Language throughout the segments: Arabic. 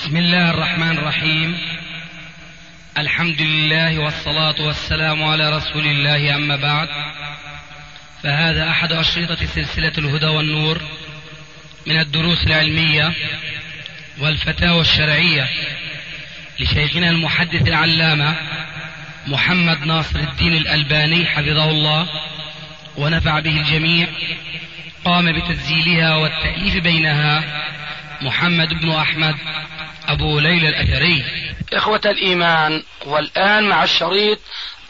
بسم الله الرحمن الرحيم. الحمد لله والصلاة والسلام على رسول الله، أما بعد، فهذا أحد أشرطة سلسلة الهدى والنور من الدروس العلمية والفتاوى الشرعية لشيخنا المحدث العلامة محمد ناصر الدين الألباني حفظه الله ونفع به الجميع. قام بتسجيلها والتأليف بينها محمد بن أحمد أبو ليلى الأثري. إخوة الإيمان، والآن مع الشريط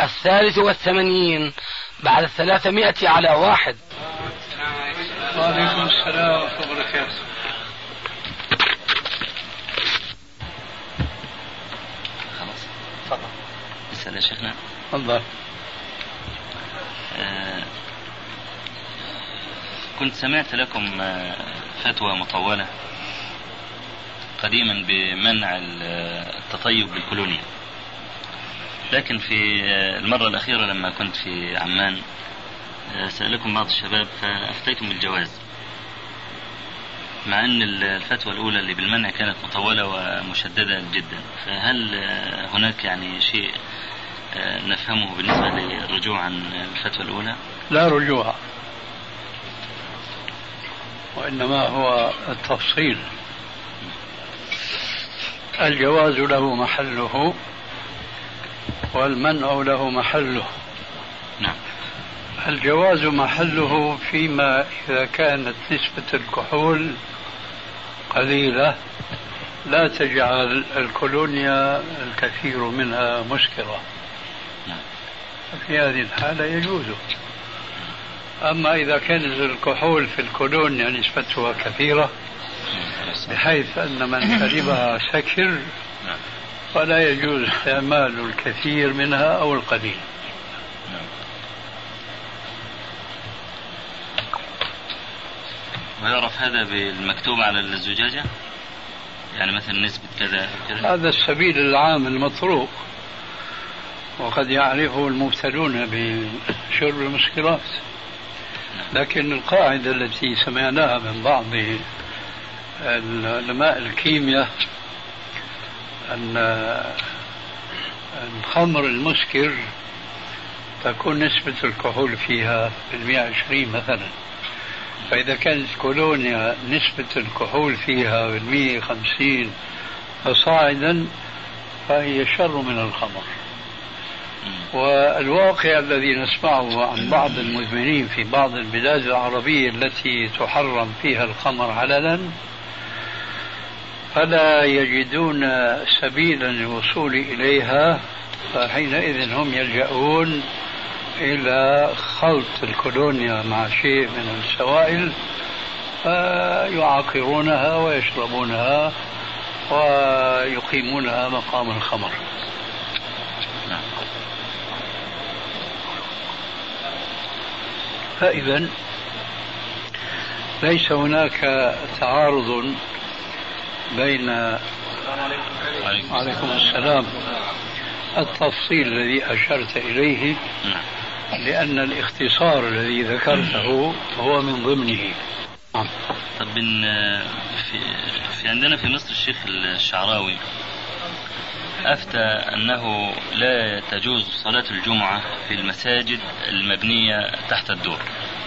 83 بعد 300 على 1. وعليكم السلام ورحمة الله وبركاته. خلاص تفضل اسأل يا شيخنا. تفضل. كنت سمعت لكم فتوى مطولة قديما بمنع التطيب بالكولونيا، لكن في المرة الأخيرة لما كنت في عمان سألكم بعض الشباب فأفتيتم بالجواز، مع أن الفتوى الأولى اللي بالمنع كانت مطولة ومشددة جدا. فهل هناك يعني شيء نفهمه بالنسبة للرجوع عن الفتوى الأولى؟ لا رجوع، وإنما هو التفصيل. الجواز له محله والمنع له محله. نعم. الجواز محله فيما إذا كانت نسبة الكحول قليلة لا تجعل الكولونيا الكثير منها مسكرة، في هذه الحالة يجوز. أما إذا كانت الكحول في الكولونيا نسبتها كثيرة بحيث أن من شربها سكر فلا يجوز استعمال الكثير منها أو القليل. ويعرف هذا بالمكتوب على الزجاجة، يعني مثلا نسبة كذا كذا؟ هذا السبيل العام المطروق، وقد يعرفه المبتلون بشرب المسكرات، لكن القاعدة التي سمعناها من بعض علماء الكيمياء أن الخمر المسكر تكون نسبة الكحول فيها 120 مثلا، فإذا كانت كولونيا نسبة الكحول فيها 150 فصاعدا فهي شر من الخمر. والواقع الذي نسمعه عن بعض المدمنين في بعض البلاد العربية التي تحرم فيها الخمر علنا فلا يجدون سبيلا للوصول إليها، فحينئذ هم يلجؤون إلى خلط الكولونيا مع شيء من السوائل فيعاقرونها ويشربونها ويقيمونها مقام الخمر. فإذا ليس هناك تعارض بين عليكم السلام التفصيل الذي أشرت إليه، لأن الاختصار الذي ذكرته هو من ضمنه. طب في عندنا في مصر الشيخ الشعراوي أفتى أنه لا تجوز صلاة الجمعة في المساجد المبنية تحت الدور.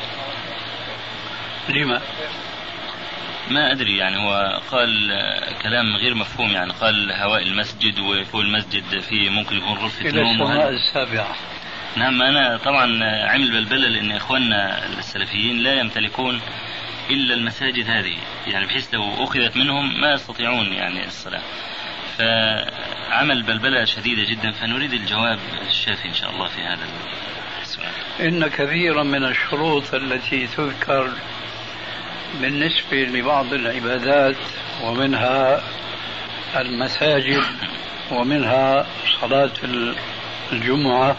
لما؟ ما أدري، يعني هو قال كلام غير مفهوم، يعني قال هواء المسجد وفوق المسجد فيه ممكن يكون غرفة نوم. إلى السماء السابعة. نعم. أنا طبعا عمل بلبلة لأن إخواننا السلفيين لا يمتلكون إلا المساجد هذه، يعني بحيث لو أخذت منهم ما يستطيعون يعني الصلاة، فعمل بلبلة شديدة جدا. فنريد الجواب الشافي إن شاء الله في هذا السؤال. إن كثيرا من الشروط التي تذكر بالنسبة لبعض العبادات ومنها المساجد ومنها صلاة الجمعة،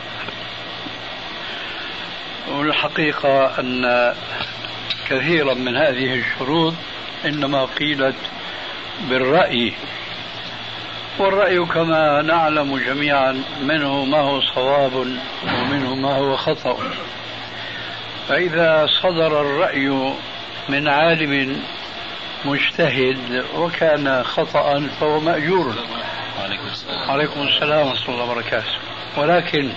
والحقيقة أن كثيرا من هذه الشروط إنما قيلت بالرأي، والرأي كما نعلم جميعا منه ما هو صواب ومنه ما هو خطأ. فإذا صدر الرأي من عالم مجتهد وكان خطأ فهو مأجور. عليكم السلام ورحمة الله وبركاته. ولكن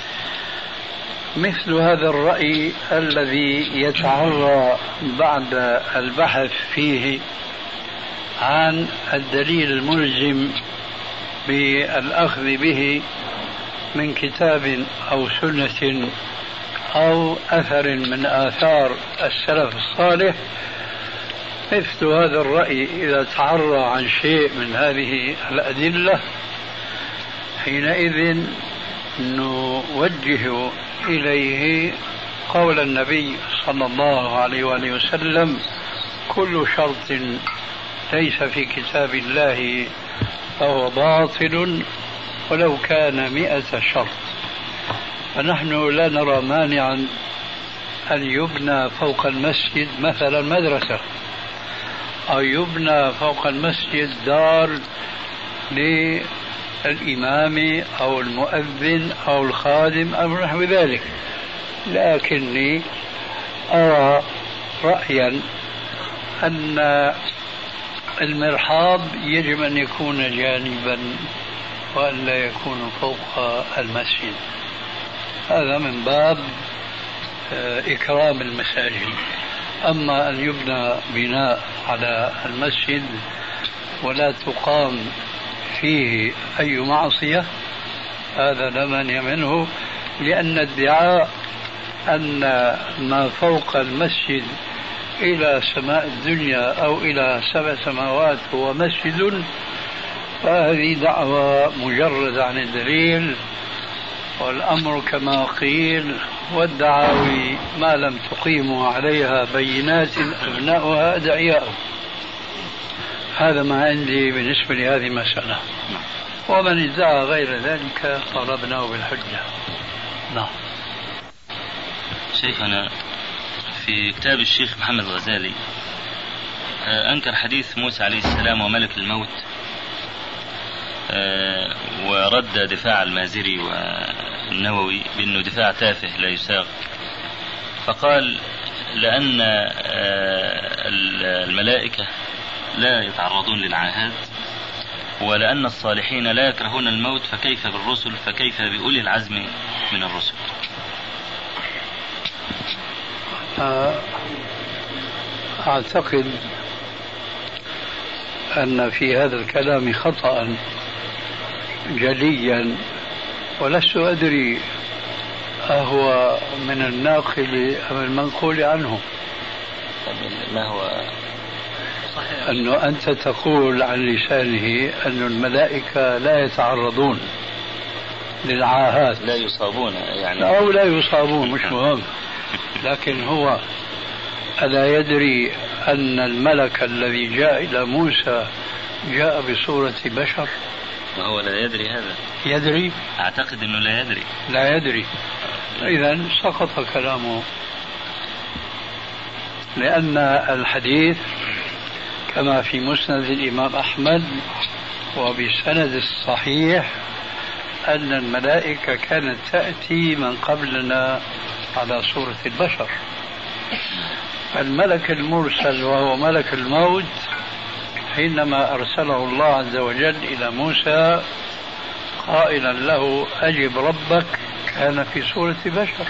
مثل هذا الرأي الذي يتعرى بعد البحث فيه عن الدليل الملزم بالأخذ به من كتاب أو سنة أو أثر من آثار السلف الصالح، مثل هذا الرأي إذا تعرى عن شيء من هذه الأدلة حينئذ نوجه إليه قول النبي صلى الله عليه وآله وسلم: كل شرط ليس في كتاب الله فهو باطل ولو كان 100 شرط. فنحن لا نرى مانعا أن يبنى فوق المسجد مثلا مدرسة، أو يبنى فوق المسجد دار للإمام أو المؤذن أو الخادم أو نحو ذلك، لكني أرى رأيا أن المرحاض يجب أن يكون جانبا وأن لا يكون فوق المسجد. هذا من باب إكرام المساجد. أما أن يبنى بناء على المسجد ولا تقام فيه أي معصية، هذا لا مانع منه، لأن ادعاء أن ما فوق المسجد إلى سماء الدنيا أو إلى 7 سماوات هو مسجد، فهذه دعوة مجردة عن الدليل، والأمر كما قيل: والدعاوي ما لم تقيموا عليها بينات أبناؤها أدعياء. هذا ما عندي بالنسبة لهذه المسألة، ومن ادعى غير ذلك طلبناه بالحجة. نعم. شيخنا في كتاب الشيخ محمد الغزالي أنكر حديث موسى عليه السلام وملك الموت، ورد دفاع المازري والنووي بأنه دفاع تافه لا يساق، فقال لأن الملائكة لا يتعرضون للعاهات، ولأن الصالحين لا يكرهون الموت، فكيف بالرسل، فكيف بأولي العزم من الرسل؟ أعتقد أن في هذا الكلام خطأ جليا، ولست أدري أهو من الناقل أم المنقول عنه. ما هو صحيح أنه أنت تقول عن لسانه أن الملائكة لا يتعرضون للعاهات، لا يصابون يعني، أو لا يصابون مش مهم، لكن هو ألا يدري أن الملك الذي جاء إلى موسى جاء بصورة بشر؟ ما هو لا يدري هذا؟ يدري؟ أعتقد أنه لا يدري. لا يدري، إذا سقط كلامه، لأن الحديث كما في مسند الإمام أحمد وبسند الصحيح أن الملائكة كانت تأتي من قبلنا على صورة البشر. الملك المرسل وهو ملك الموت حينما أرسله الله عز وجل إلى موسى قائلا له: أجب ربك، كان في صورة بشر.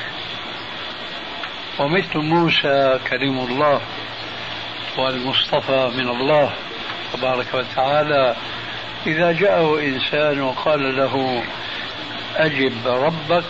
ومثل موسى كريم الله والمصطفى من الله تبارك وتعالى، إذا جاءه إنسان وقال له أجب ربك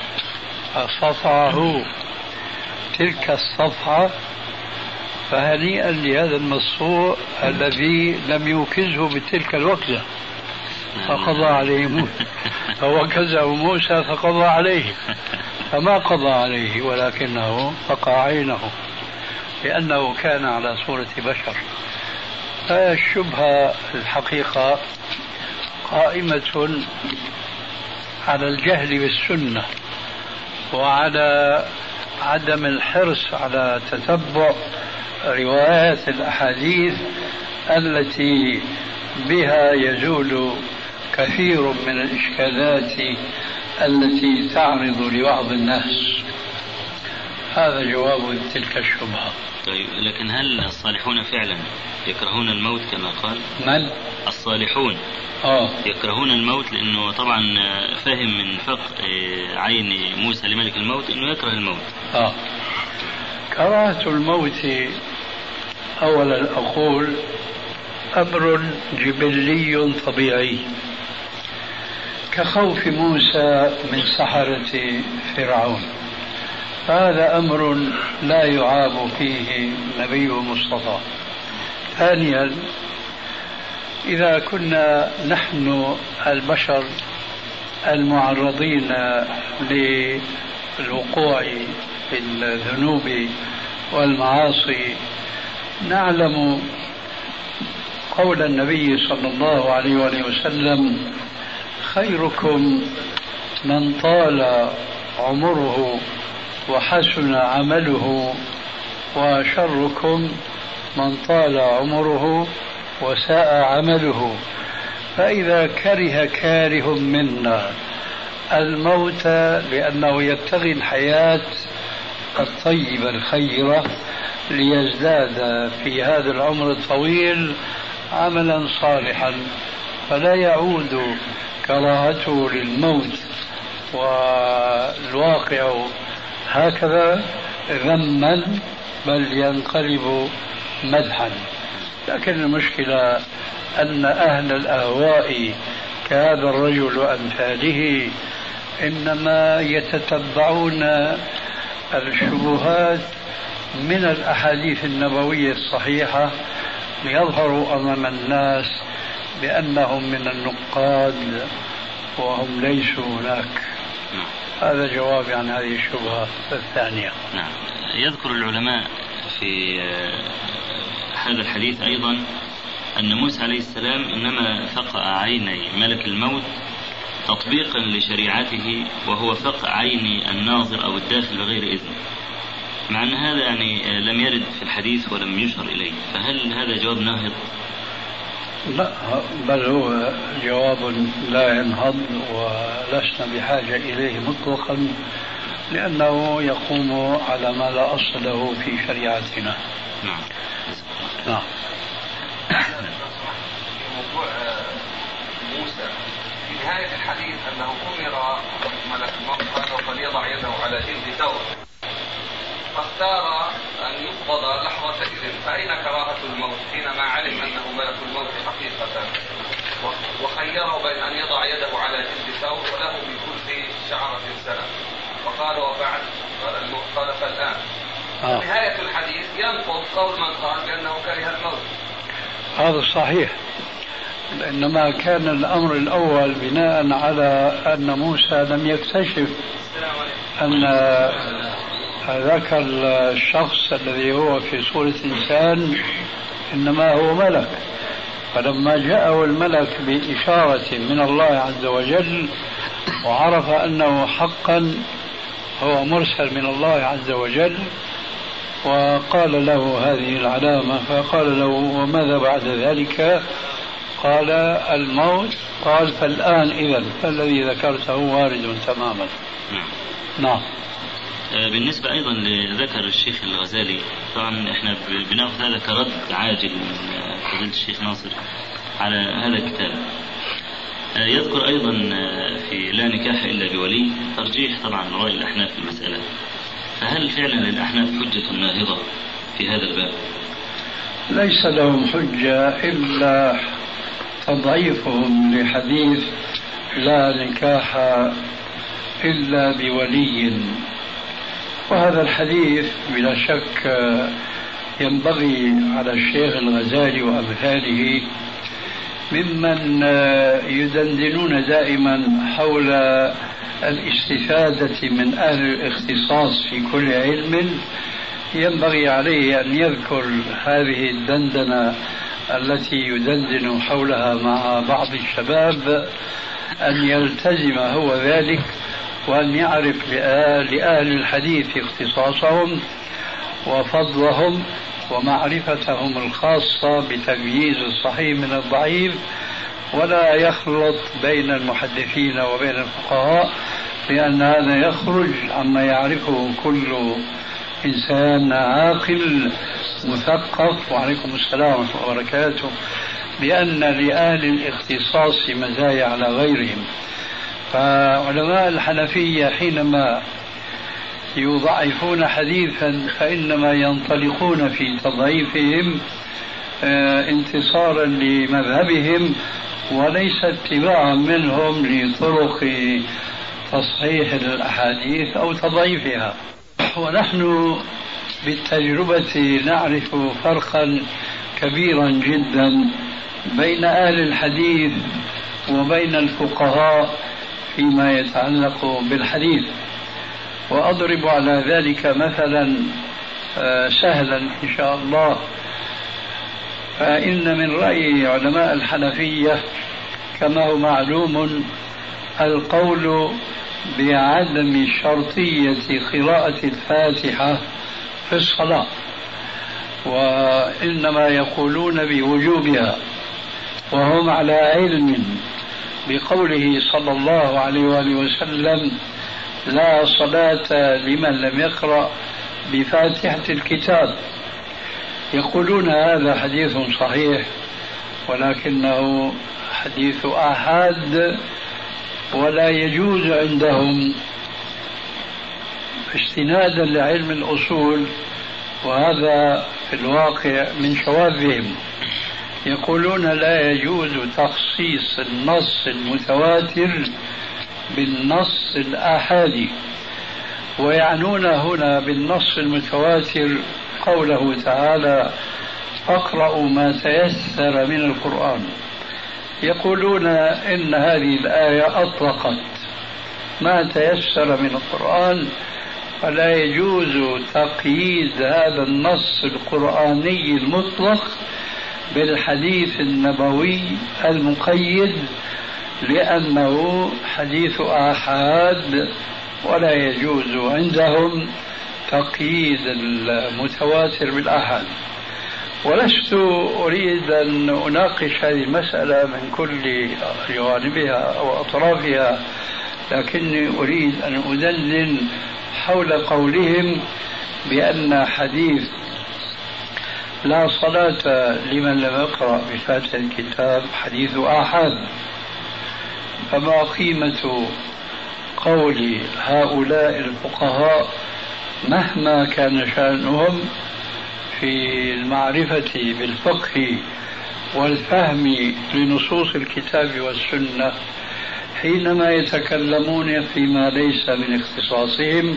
فصفعه تلك الصفعة، فهنيئا لهذا المصفوع الذي لم يوكزه بتلك الوكزة فقضى عليه موسى، فوكزه موسى فقضى عليه، فما قضى عليه ولكنه فقع عينه لأنه كان على صورة بشر. فالشبهة الحقيقة قائمة على الجهل بالسنة وعلى عدم الحرص على تتبع روايات الأحاديث التي بها يزول كثير من الإشكالات التي تعرض لبعض الناس. هذا جواب تلك الشبهة. طيب، لكن هل الصالحون فعلا يكرهون الموت كما قال؟ من؟ الصالحون يكرهون الموت، لأنه طبعا فهم من فقه عين موسى لملك الموت أنه يكره الموت. كراهة الموت أولا أقول أمر جبلي طبيعي، كخوف موسى من سحرة فرعون، هذا أمر لا يعاب فيه نبي مصطفى. ثانيا، إذا كنا نحن البشر المعرضين للوقوع في الذنوب والمعاصي نعلم قول النبي صلى الله عليه وسلم: خيركم من طال عمره وحسن عمله، وشركم من طال عمره وساء عمله. فإذا كره كاره منا الموت لأنه يبتغي الحياة الطيبة الخيرة ليزداد في هذا العمر الطويل عملا صالحا، فلا يعود كراهته للموت والواقع هكذا ذما، بل ينقلب مدحا. لكن المشكلة أن أهل الأهواء كهذا الرجل وأمثاله إنما يتتبعون الشبهات من الأحاديث النبوية الصحيحة ليظهروا أمام الناس بأنهم من النقاد وهم ليسوا هناك. هذا جواب عن هذه الشبهة الثانية. نعم. يذكر العلماء في هذا الحديث أيضا أن موسى عليه السلام إنما فقأ عيني ملك الموت تطبيقا لشريعته، وهو فقأ عين الناظر أو الداخل بغير إذن، مع أن هذا يعني لم يرد في الحديث ولم يشر إليه، فهل هذا جواب ناهض؟ لا، بل هو جواب لا ينهض ولسنا بحاجة إليه مطلقا، لأنه يقوم على ما لا أصل له في شريعتنا. نعم. نعم. موضوع موسى في نهاية الحديث أنه أمر ملك الموت فليضع يده على جلد ثور، فاختار أن يقبض لحظة إذن، فأين كراهة الموت حينما علم أنه ملك الموت حقيقة، وخيره بين أن يضع يده على جلد ثور وله بكل شعرة سنة، فقال وفعل، قال فالآن. نهاية الحديث ينقض قول من قال بأنه كره الموت. هذا صحيح، إنما كان الأمر الأول بناء على أن موسى لم يكتشف أن ذاك الشخص الذي هو في صورة إنسان إنما هو ملك، فلما جاءه الملك بإشارة من الله عز وجل وعرف أنه حقا هو مرسل من الله عز وجل وقال له هذه العلامة، فقال له وماذا بعد ذلك؟ قال الموت. قال فالآن إذن، فالذي ذكرته وارد تماما. نعم. بالنسبة أيضا لذكر الشيخ الغزالي، طبعا احنا بناخذ هذا كرد عاجل من فضيلة الشيخ ناصر على هذا الكتاب. يذكر أيضا في لا نكاح إلا بولي ترجيح طبعا رأي الأحناف في المسألة، فهل فعلا للأحناف حجة ناهضة في هذا الباب؟ ليس لهم حجة إلا تضعيفهم لحديث لا نكاح إلا بولي، وهذا الحديث بلا شك ينبغي على الشيخ الغزالي وأمثاله ممن يدندنون دائما حول الاستفادة من أهل الاختصاص في كل علم، ينبغي عليه أن يذكر هذه الدندنة التي يدندن حولها مع بعض الشباب، أن يلتزم هو ذلك وأن يعرف لأهل الحديث اختصاصهم وفضلهم ومعرفتهم الخاصة بتمييز الصحيح من الضعيف، ولا يخلط بين المحدثين وبين الفقهاء، لأن هذا يخرج عما يعرفه كل إنسان عاقل مثقف، وعليكم السلام ورحمة الله وبركاته، بأن لأهل الاختصاص مزايا على غيرهم. فعلماء الحنفية حينما يضعفون حديثا فإنما ينطلقون في تضعيفهم انتصارا لمذهبهم وليس اتباعا منهم لطرق تصحيح الأحاديث أو تضعيفها. ونحن بالتجربة نعرف فرقا كبيرا جدا بين أهل الحديث وبين الفقهاء فيما يتعلق بالحديث. وأضرب على ذلك مثلا سهلا إن شاء الله. فإن من رأي علماء الحنفية كما هو معلوم القول بعدم شرطية قراءة الفاتحة في الصلاة، وإنما يقولون بوجوبها، وهم على علم بقوله صلى الله عليه وآله وسلم: لا صلاة لمن لم يقرأ بفاتحة الكتاب. يقولون هذا حديث صحيح ولكنه حديث آحاد، ولا يجوز عندهم استنادا لعلم الأصول، وهذا في الواقع من شواذهم. يقولون لا يجوز تخصيص النص المتواتر بالنص الآحادي، ويعنون هنا بالنص المتواتر قوله تعالى: فاقرأوا ما تيسر من القرآن. يقولون إن هذه الآية أطلقت ما تيسر من القرآن، فلا يجوز تقييد هذا النص القرآني المطلق بالحديث النبوي المقيد، لأنه حديث آحاد ولا يجوز عندهم تقييد المتواتر بالآحاد. ولست أريد أن أناقش هذه المسألة من كل جوانبها أو أطرافها، لكني أريد أن أدندن حول قولهم بأن حديث لا صلاة لمن لم يقرأ بفاتحة الكتاب حديث آحاد. فما قيمة قول هؤلاء الفقهاء مهما كان شأنهم في المعرفة بالفقه والفهم لنصوص الكتاب والسنة حينما يتكلمون فيما ليس من اختصاصهم،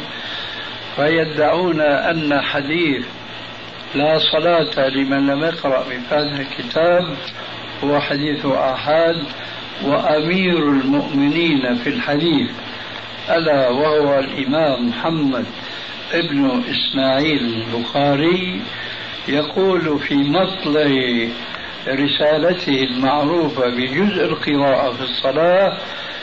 فيدعون أن حديث لا صلاة لمن لم يقرأ بفاتحة الكتاب هو حديث آحاد، وأمير المؤمنين في الحديث ألا وهو الإمام محمد ابن إسماعيل البخاري يقول في مطلع رسالته المعروفة بجزء القراءة في الصلاة: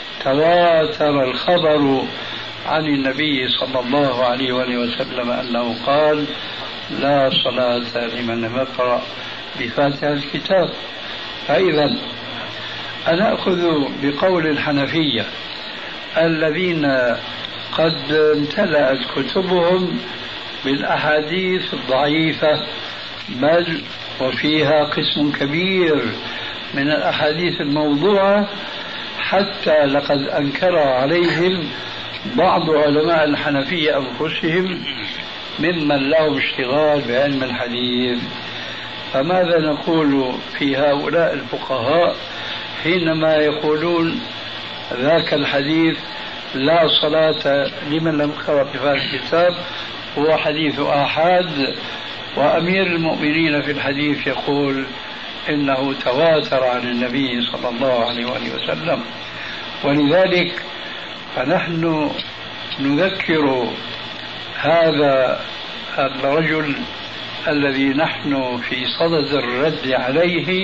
تواتر الخبر عن النبي صلى الله عليه وآله وسلم أنه قال: لا صلاة لمن لم يقرأ بفاتحة الكتاب. فإذا أنا أخذ بقول الحنفية الذين قد امتلأت كتبهم بالأحاديث الضعيفة، بل وفيها قسم كبير من الأحاديث الموضوعة، حتى لقد أنكر عليهم بعض علماء الحنفية أنفسهم ممن لهم اشتغال بعلم الحديث. فماذا نقول في هؤلاء الفقهاء حينما يقولون ذاك الحديث لا صلاة لمن لم يقرأ بفاتحة الكتاب هو حديث آحاد، وأمير المؤمنين في الحديث يقول إنه تواتر عن النبي صلى الله عليه وآله وسلم؟ ولذلك فنحن نذكر هذا الرجل الذي نحن في صدد الرد عليه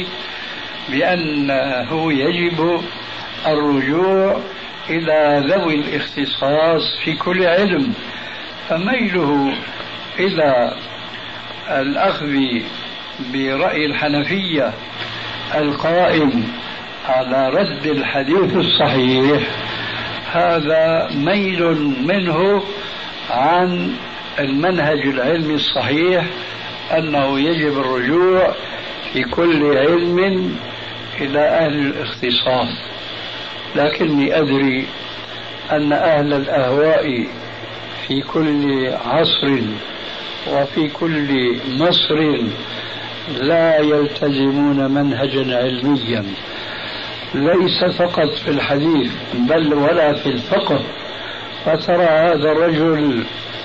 بأنه يجب الرجوع إلى ذوي الاختصاص في كل علم. فميله إلى الأخذ برأي الحنفية القائم على رد الحديث الصحيح هذا ميل منه عن المنهج العلمي الصحيح أنه يجب الرجوع في كل علم إلى أهل الاختصاص، لكني أدري أن أهل الأهواء في كل عصر وفي كل مصر لا يلتزمون منهجا علميا، ليس فقط في الحديث بل ولا في الفقه. فترى هذا الرجل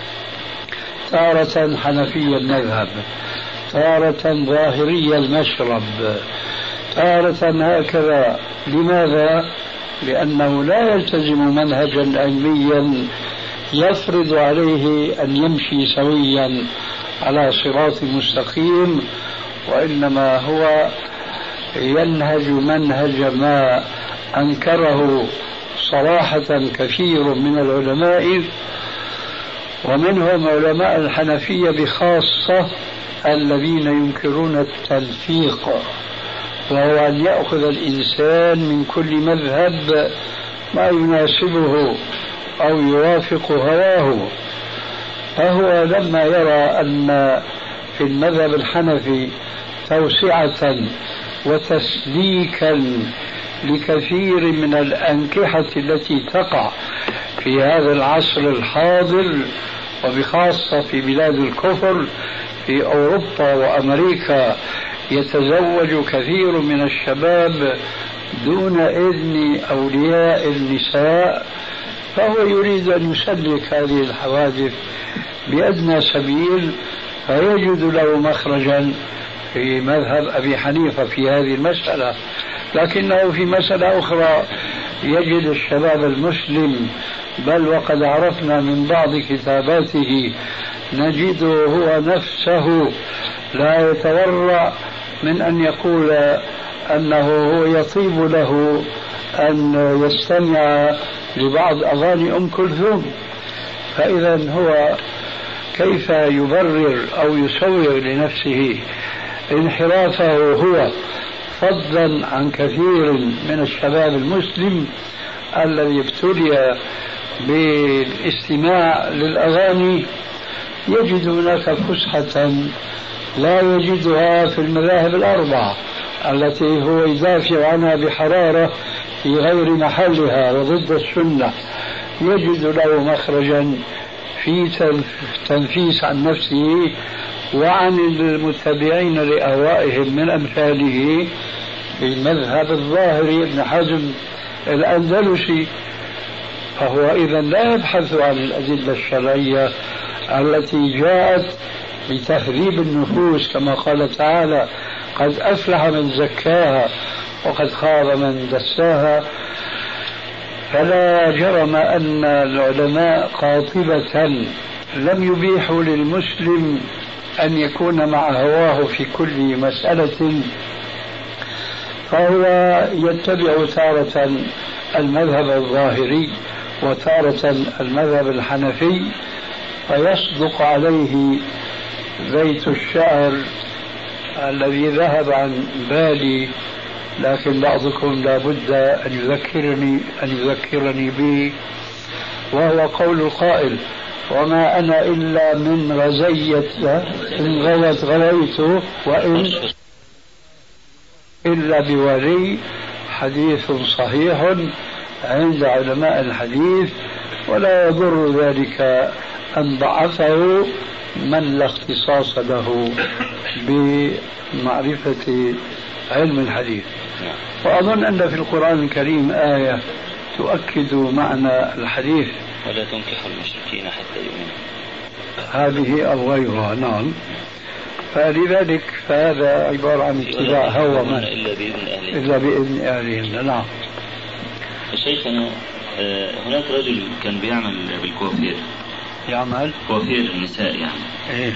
تارة حنفي المذهب، تارة ظاهري المشرب، تارة هكذا. لماذا؟ لأنه لا يلتزم منهجا علميا يفرض عليه أن يمشي سويا على صراط مستقيم، وإنما هو ينهج منهج ما أنكره صراحة كثير من العلماء، ومنهم علماء الحنفية بخاصة الذين ينكرون التلفيق، وهو أن يأخذ الإنسان من كل مذهب ما يناسبه أو يوافق هواه. فهو لما يرى أن في المذهب الحنفي توسعة وتسليكا لكثير من الأنكحة التي تقع في هذا العصر الحاضر، وبخاصة في بلاد الكفر في أوروبا وأمريكا، يتزوج كثير من الشباب دون إذن أولياء النساء، فهو يريد أن يسلك هذه الحوادث بأدنى سبيل، فيجد له مخرجا في مذهب أبي حنيفة في هذه المسألة. لكنه في مسألة أخرى يجد الشباب المسلم، بل وقد عرفنا من بعض كتاباته نجده هو نفسه لا يتورع من أن يقول أنه هو يطيب له أن يستمع لبعض أغاني أم كلثوم. فإذا هو كيف يبرر أو يسوغ لنفسه انحرافه هو، فضلا عن كثير من الشباب المسلم الذي ابتلي بالاستماع للأغاني، يجد هناك فسحة لا يجدها في المذاهب الأربعة التي هو يدافع عنها بحرارة في غير محلها وضد السنة. يجد له مخرجا في تنفيس عن نفسه وعن المتبعين لأهوائهم من أمثاله بالمذهب الظاهري ابن حزم الأندلسي. فهو إذا لا يبحث عن الأدلة الشرعية التي جاءت لتهذيب النفوس، كما قال تعالى: قد أفلح من زكاها وقد خاب من دساها. فلا جرم أن العلماء قاطبة لم يبيحوا للمسلم أن يكون مع هواه في كل مسألة، فهو يتبع تارة المذهب الظاهري وتارة المذهب الحنفي، فيصدق عليه بيت الشعر الذي ذهب عن بالي، لكن بعضكم لا بد أن يذكرني به، وهو قول القائل: وما أنا إلا من غزية إن غوت غويت وإن إلا بولي. حديث صحيح عند علماء الحديث، ولا يضر ذلك أن ضعفه من لا اختصاص له بمعرفة علم الحديث. وأظن أن في القرآن الكريم آية تؤكد معنى الحديث: ولا تنكحوا المشركين حتى يؤمنوا. هذه أو غيرها. نعم. فلذلك فهذا عبارة عن اتباع هوى من إلا بإذن أهلهن. نعم. شيخنا، هناك رجل كان بيعمل بالكوافير، يعمل كوافير النساء يعني. إيه.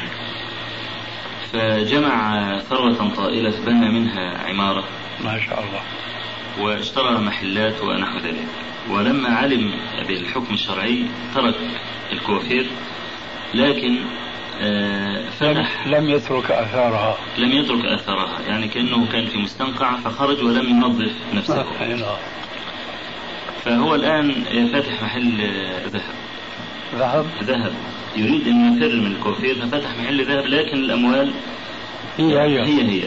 فجمع ثروة طائلة بنى منها عمارة ما شاء الله، واشترى محلات ونحو ذلك. ولما علم بالحكم الشرعي ترك الكوافير، لكن فتح لم يترك أثارها، يعني كأنه كان في مستنقع فخرج ولم ينظف نفسه. فهو الآن فاتح محل ذهب، ذهب يريد أن يفر من الكوافير ففتح محل ذهب، لكن الأموال هي.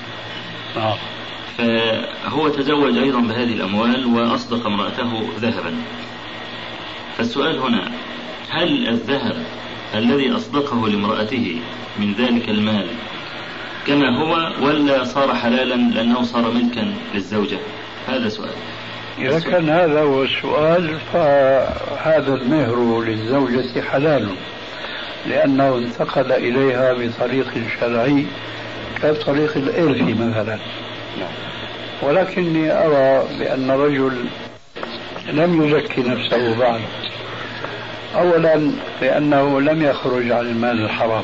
فهو تزوج أيضا بهذه الأموال وأصدق امرأته ذهبا. فالسؤال هنا: هل الذهب الذي أصدقه لامرأته من ذلك المال كما هو، ولا صار حلالا لأنه صار ملكا للزوجة؟ هذا سؤال. إذا كان هذا هو السؤال فهذا المهر للزوجة حلال، لأنه انتقل إليها بطريق شرعي كطريق الإرث مثلا. ولكني أرى بأن رجل لم يزكي نفسه بعد، أولا لأنه لم يخرج عن المال الحرام،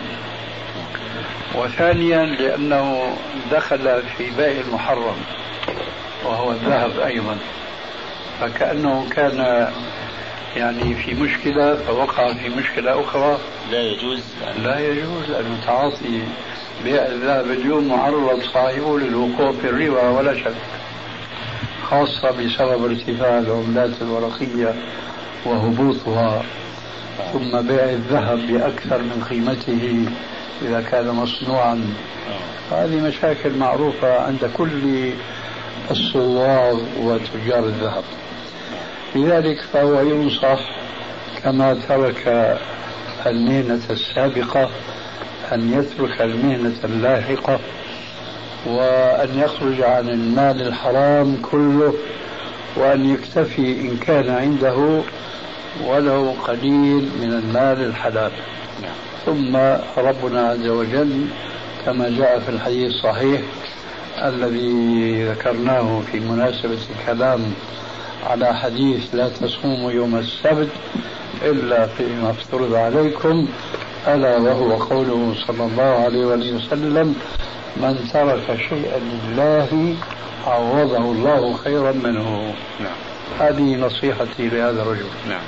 وثانيا لأنه دخل في بيع المحرم وهو الذهب أيضا، فكأنه كان يعني في مشكلة فوقع في مشكلة أخرى. لا يجوز أن تعاطي بيع الذهب اليوم معرض صاحبه للوقوع في الربا ولا شك، خاصة بسبب ارتفاع العملات الورقية وهبوطها، ثم بيع الذهب بأكثر من قيمته إذا كان مصنوعا. هذه مشاكل معروفة عند كل الصواغ وتجار الذهب. لذلك فهو ينصح كما ترك المهنة السابقة أن يترك المهنة اللاحقة، وأن يخرج عن المال الحرام كله، وأن يكتفي إن كان عنده ولو قليل من المال الحلال. ثم ربنا عز وجل كما جاء في الحديث الصحيح الذي ذكرناه في مناسبة الكلام على حديث لا تصوموا يوم السبت إلا فيما افترض عليكم، ألا وهو قوله صلى الله عليه وسلم: من ترك شيئا لله عوضه الله خيرا منه. هذه نصيحتي لهذا الرجل.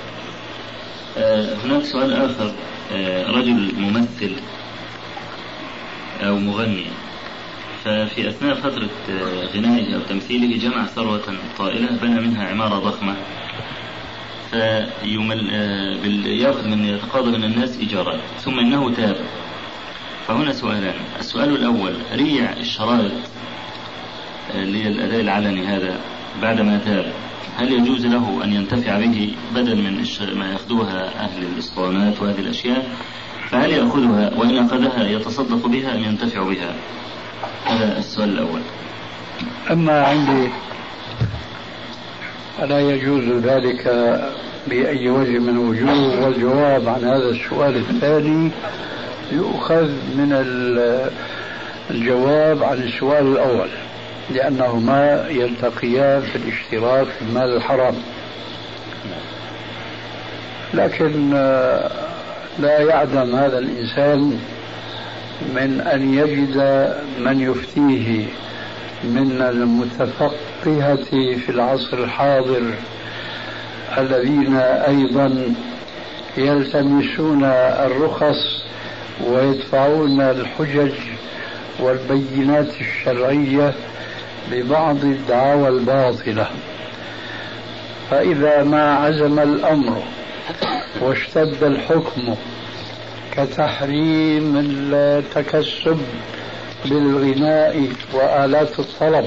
هناك سؤال آخر: رجل ممثل أو مغني، ففي أثناء فترة غنائه أو تمثيله جمع ثروة طائلة بنى منها عمارة ضخمة، يأخذ من يتقاضى من الناس إيجارات، ثم إنه تاب. فهنا سؤالان: السؤال الأول: ريع الشرائط للأداء العلني هذا بعدما تاب، هل يجوز له أن ينتفع به بدل من ما يأخذوها أهل الإسطوانات وهذه الأشياء؟ فهل يأخذها وإن أخذها يتصدق بها أم ينتفع بها؟ هذا السؤال الأول. أما عندي فلا يجوز ذلك بأي وجه من وجوه، والجواب عن هذا السؤال الثاني يؤخذ من الجواب عن السؤال الأول، لأنهما يلتقيان في الاشتراك في المال الحرام. لكن لا يعدم هذا الإنسان من أن يجد من يفتيه من المتفقهة في العصر الحاضر الذين أيضا يلتمسون الرخص ويدفعون الحجج والبينات الشرعية ببعض الدعاوى الباطلة. فإذا ما عزم الأمر واشتد الحكم كتحريم التكسب بالغناء وآلات الطرب،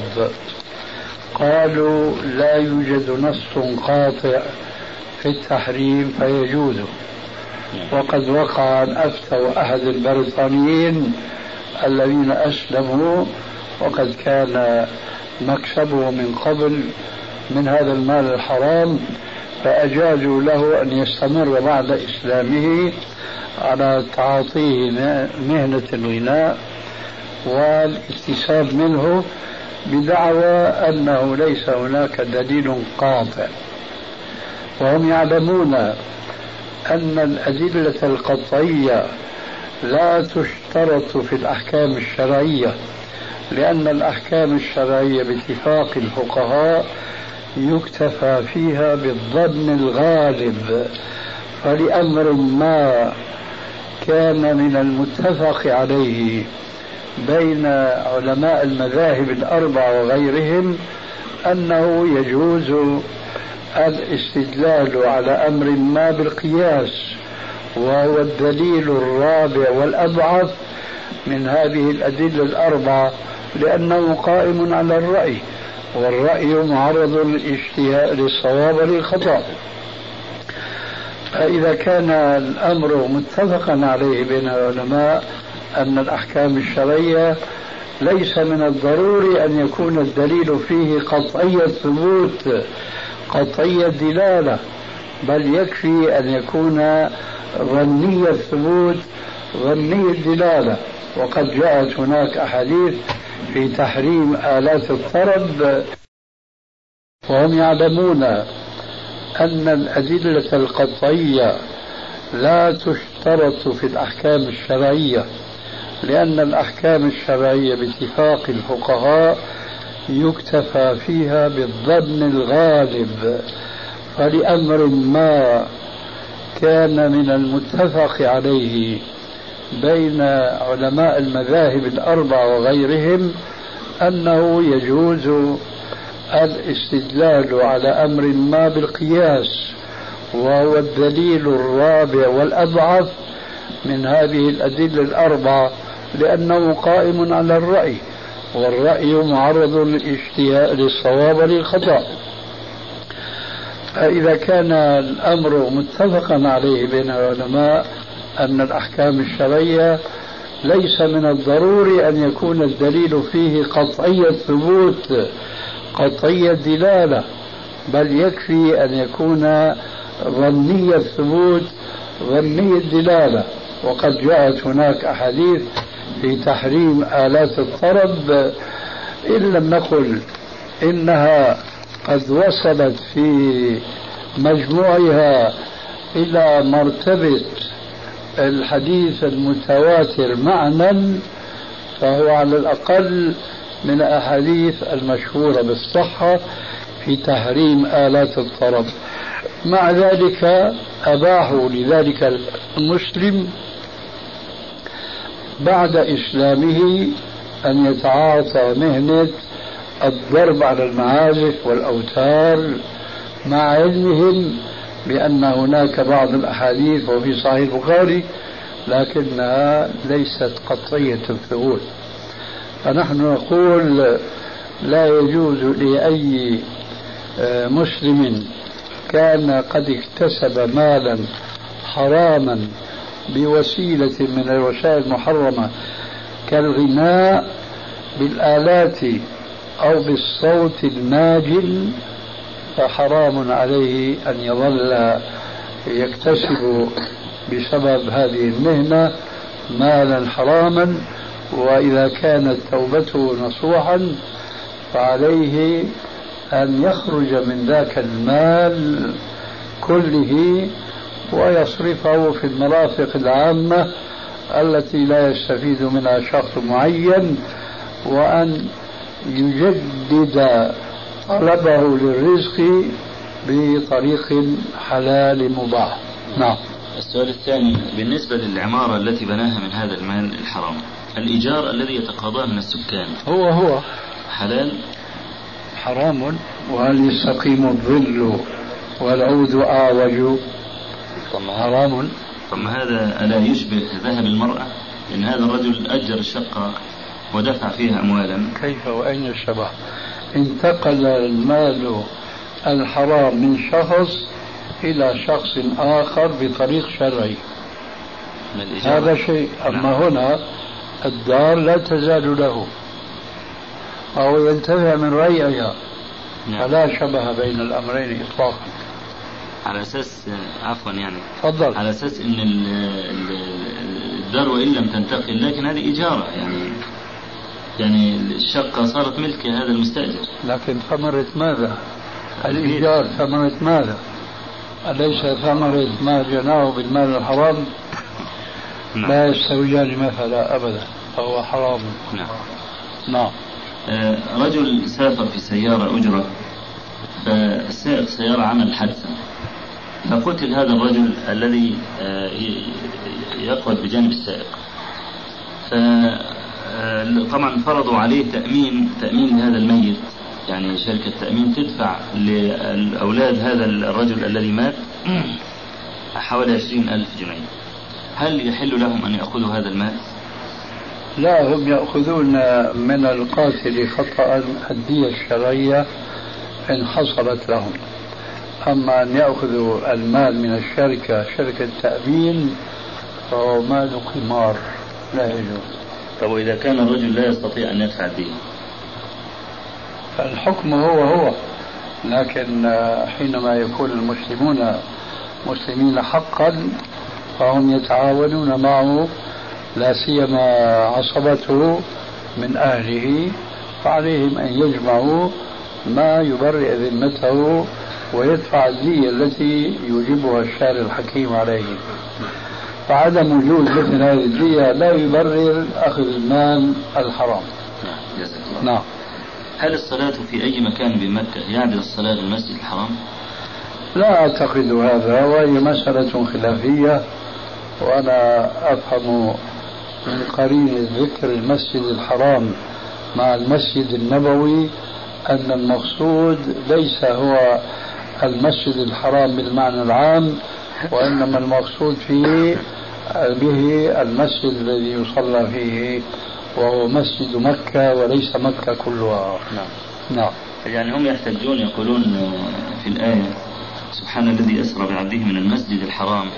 قالوا لا يوجد نص قاطع في التحريم فيجوز. وقد وقع أن أفتوا أحد البريطانيين الذين أسلموا وقد كان مكسبه من قبل من هذا المال الحرام، فأجازوا له أن يستمر بعد إسلامه على تعاطيه مهنة الغناء والاكتساب منه بدعوى أنه ليس هناك دليل قاطع. وهم يعلمون أن الأدلة القطعية لا تشترط في الأحكام الشرعية، لأن الأحكام الشرعية باتفاق الفقهاء يكتفى فيها بالظن الغالب. فلأمر ما كان من المتفق عليه بين علماء المذاهب الأربع وغيرهم أنه يجوز الاستدلال على أمر ما بالقياس وهو الدليل الرابع والأضعف من هذه الأدلة الأربعة، لأنه قائم على الرأي، والرأي معرض للصواب وللخطأ. فإذا كان الأمر متفقا عليه بين العلماء أن الأحكام الشرعية ليس من الضروري أن يكون الدليل فيه قطعي الثبوت قطعي الدلالة، بل يكفي أن يكون ظني الثبوت ظني الدلالة. وقد جاءت هناك أحاديث في تحريم آلات الطرب، وهم يعلمون أن الأدلة القطعية لا تشترط في الأحكام الشرعية، لأن الأحكام الشرعية باتفاق الفقهاء يكتفى فيها بالظن الغالب. فلأمر ما كان من المتفق عليه بين علماء المذاهب الأربعة وغيرهم أنه يجوز الاستدلال على أمر ما بالقياس، وهو الدليل الرابع والأضعف من هذه الأدلة الأربعة، لأنه قائم على الرأي، والرأي معرض للصواب وللخطأ. فإذا كان الأمر متفقا عليه بين العلماء أن الأحكام الشرعية ليس من الضروري أن يكون الدليل فيه قطعي الثبوت قطعي الدلالة، بل يكفي أن يكون ظني الثبوت ظني الدلالة. وقد جاءت هناك أحاديث في تحريم آلات الطرب، إن لم نقل إنها قد وصلت في مجموعها إلى مرتبة الحديث المتواتر معنى، فهو على الأقل من الأحاديث المشهورة بالصحة في تحريم آلات الطرب. مع ذلك أباحوا لذلك المسلم بعد إسلامه أن يتعاطى مهنة الضرب على المعازف والأوتار، مع علمهم بأن هناك بعض الأحاديث وفي صحيح البخاري لكنها ليست قطعية الثبوت. فنحن نقول لا يجوز لأي مسلم كان قد اكتسب مالا حراما بوسيلة من الوسائل المحرمة كالغناء بالآلات أو بالصوت الناجل، فحرام عليه أن يظل يكتسب بسبب هذه المهنة مالا حراما. وإذا كانت توبته نصوحا فعليه أن يخرج من ذاك المال كله ويصرفه في المرافق العامة التي لا يستفيد منها شخص معين، وأن يجدد طلبه للرزق بطريق حلال مباح. نعم. السؤال الثاني بالنسبة للعمارة التي بناها من هذا المال الحرام، الإيجار الذي يتقاضاه من السكان هو حلال؟ حرام. وهل يستقيم الظل والعود أعوج؟ حرام. طب هذا ألا يشبه ذهب المرأة؟ إن هذا الرجل أجر الشقة ودفع فيها أموالا. كيف وأين الشبه؟ انتقل المال الحرام من شخص إلى شخص آخر بطريق شرعي، هذا شيء. أما هنا الدار لا تزال له أو ينتفع من ريعها، فلا شبه بين الأمرين إطلاقا. على أساس عفوا يعني تفضل. على أساس إن الدار وإن لم تنتقل لكن هذه إجارة، يعني الشقة صارت ملك هذا المستأجر. لكن ثمرة ماذا؟ الإيجار ثمرة ماذا؟ أليس ثمرة ما جناه بالمال الحرام؟ لا يستويان مثلا أبدا، فهو حرام. نعم. رجل سافر في سيارة أجرة، فالسائق السيارة عمل حادثة، فقتل هذا الرجل الذي يقعد بجانب السائق. طبعا فرضوا عليه تأمين لهذا الميت، يعني شركة تأمين تدفع لأولاد هذا الرجل الذي مات حوالي 20,000 جنيه. هل يحل لهم أن يأخذوا هذا المال؟ لا، هم يأخذون من القاتل خطأ الدية الشرعية إن حصلت لهم. أما أن يأخذوا المال من الشركة، شركة تأمين، فهو مال قمار لا يجوز. طب وإذا كان الرجل لا يستطيع أن يدفع الدين؟ فالحكم هو، لكن حينما يكون المسلمون مسلمين حقا فهم يتعاونون معه، لا سيما عصبته من أهله، فعليهم أن يجمعوا ما يبرئ ذمته ويدفع الدية التي يوجبها الشارع الحكيم عليه. فعدم وجود مثل هذه الدية لا يبرر أخذ المال الحرام. نعم. هل الصلاة في أي مكان بمكة يعدل الصلاة بالمسجد الحرام؟ لا أعتقد هذا، وهي مسألة خلافية، وأنا أفهم من قرين ذكر المسجد الحرام مع المسجد النبوي أن المقصود ليس هو المسجد الحرام بالمعنى العام، وإنما المقصود فيه به المسجد الذي يصلى فيه، وهو مسجد مكة وليس مكة كلها. نعم. يعني هم يحتجون يقولون في الآية سبحان الذي أسرى بعبده من المسجد الحرام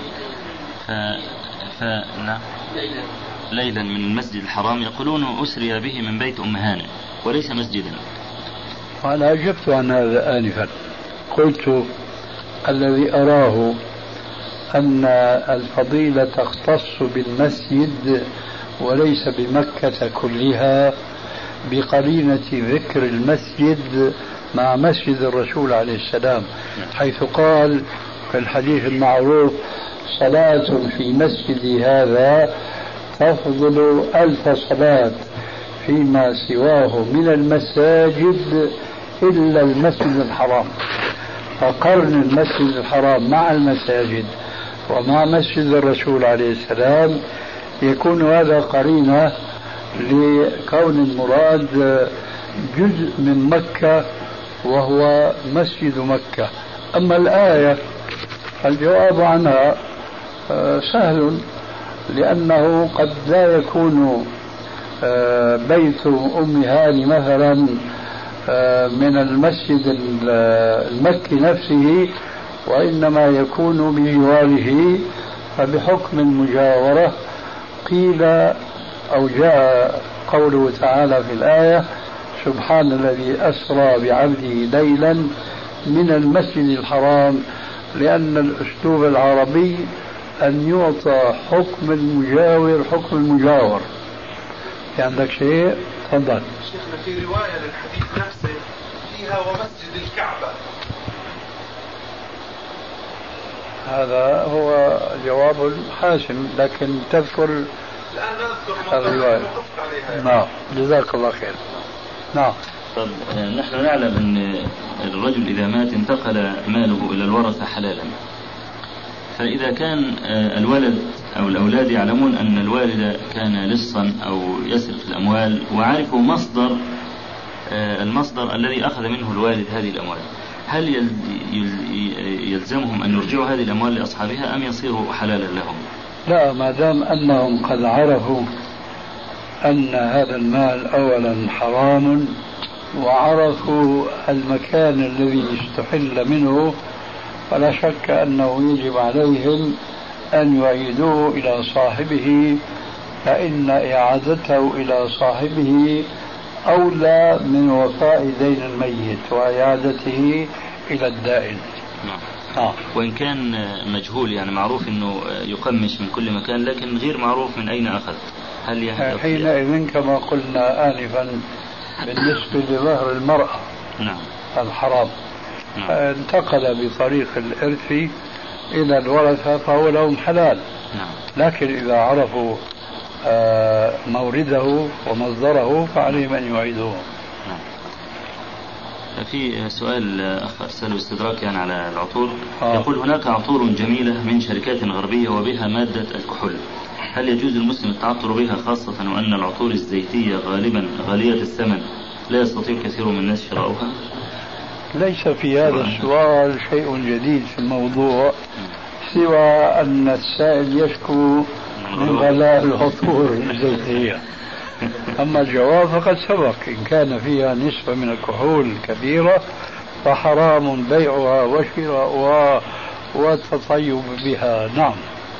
نعم ليلا من المسجد الحرام، يقولون أسري به من بيت أم هانئ وليس مسجدا. وأنا أجبت عن هذا آنفا، قلت الذي أراه أن الفضيلة تختص بالمسجد وليس بمكة كلها، بقرينة ذكر المسجد مع مسجد الرسول عليه السلام، حيث قال في الحديث المعروف صلاة في مسجدي هذا تفضل 1000 صلاة فيما سواه من المساجد إلا المسجد الحرام. فقرن المسجد الحرام مع المساجد ومع مسجد الرسول عليه السلام يكون هذا قرينة لكون المراد جزء من مكة وهو مسجد مكة. أما الآية الجواب عنها سهل، لأنه قد لا يكون بيت أم هاني مثلا من المسجد المكي نفسه، وإنما يكون بجواره، فبحكم المجاورة قيل أو جاء قوله تعالى في الآية سبحان الذي أسرى بعبده ليلا من المسجد الحرام، لأن الأسلوب العربي أن يعطى حكم المجاور حكم المجاور. في عندك شيء؟ تفضل. شيخنا في رواية للحديث نفسه فيها ومسجد الكعبة. هذا هو جواب حاسم، لكن تذكر الآن نذكر الرواية. نعم، جزاك الله خير. نعم. طب نحن نعلم أن الرجل إذا مات انتقل ماله إلى الورثة حلالا، فإذا كان الولد أو الأولاد يعلمون أن الوالد كان لصا أو يسرق الأموال وعرفوا المصدر الذي أخذ منه الوالد هذه الأموال، هل يلزمهم أن يرجعوا هذه الأموال لأصحابها أم يصيروا حلالا لهم؟ لا، ما دام أنهم قد عرفوا أن هذا المال أولا حرام وعرفوا المكان الذي استحل منه، فلا شك أنه يجب عليهم أن يعيدوه إلى صاحبه، فإن إعادته إلى صاحبه أولى من وفاء دين الميت وإعادته إلى الدائن. وإن كان مجهول، يعني معروف أنه يقمش من كل مكان لكن غير معروف من أين أخذ، هل حينئذ كما قلنا آنفا بالنسبة لظهر المرأة الحرام انتقل بطريق الإرث إلى الورثة فهو لهم حلال. لكن إذا عرفوا مورده ومصدره فعليهم أن يعيدوه. في سؤال أخ أرسله استدراك يعني على العطور، يقول هناك عطور جميلة من شركات غربية وبها مادة الكحول، هل يجوز المسلم التعطر بها، خاصة وأن العطور الزيتية غالبا غالية الثمن لا يستطيع كثير من الناس شراؤها؟ ليس في هذا السؤال شيء جديد في الموضوع، سوى أن السائل يشكو من غلاء العطور الزيتية. أما الجواب فقد سبق، إن كان فيها نسبة من الكحول كبيرة فحرام بيعها وشراؤها والتطيب بها. نعم.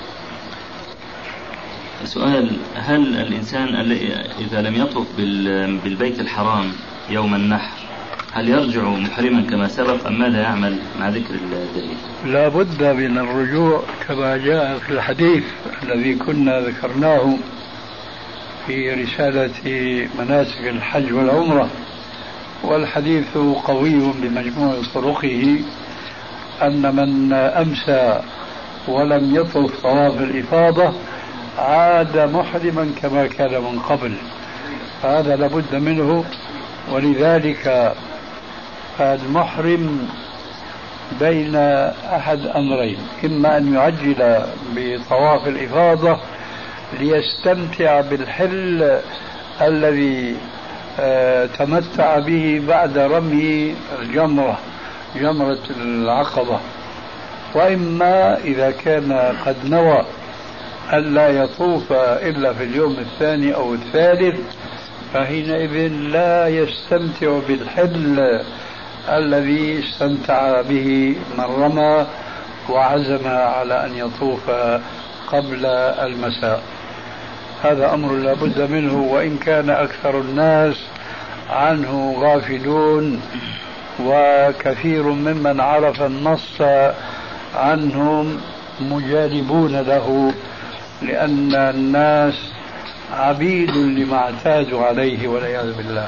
سؤال: هل الإنسان إذا لم يطف بالبيت الحرام يوم النحر هل يرجع محرما كما سبق أم ماذا يعمل مع ذكر الدليل؟ لا بد من الرجوع كما جاء في الحديث الذي كنا ذكرناه في رسالة مناسك الحج والعمرة، والحديث قوي بمجموع طرقه، أن من أمسى ولم يطف طواف الإفاضة عاد محرما كما كان من قبل. هذا لابد منه، ولذلك المحرم بين أحد أمرين: إما أن يعجل بطواف الإفاضة ليستمتع بالحل الذي تمتع به بعد رمي جمرة العقبة، وإما إذا كان قد نوى ألا يطوف إلا في اليوم الثاني أو الثالث فحينئذ لا يستمتع بالحل الذي استمتع به من رمى وعزم على أن يطوف قبل المساء. هذا أمر لا بد منه، وإن كان أكثر الناس عنه غافلون، وكثير ممن عرف النص عنهم مجانبون له، لأن الناس عبيد لما اعتادوا عليه والعياذ بالله.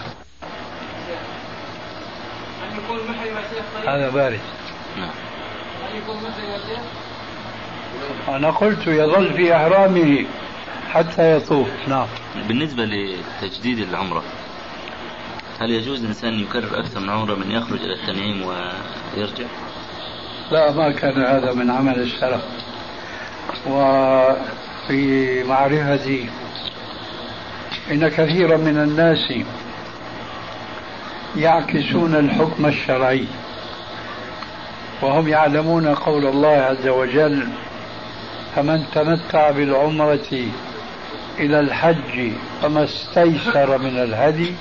هذا بارد. أنا قلت يظل في إحرامه حتى يطوف. نعم. بالنسبة لتجديد العمرة، هل يجوز الإنسان يكرر أكثر من عمرة من يخرج إلى التنعيم ويرجع؟ لا، ما كان هذا من عمل السلف. وفي معرفتي إن كثيرا من الناس يعكسون الحكم الشرعي، وهم يعلمون قول الله عز وجل: فمن تمتع بالعمرة إلى الحج فما استيسر من الهدي.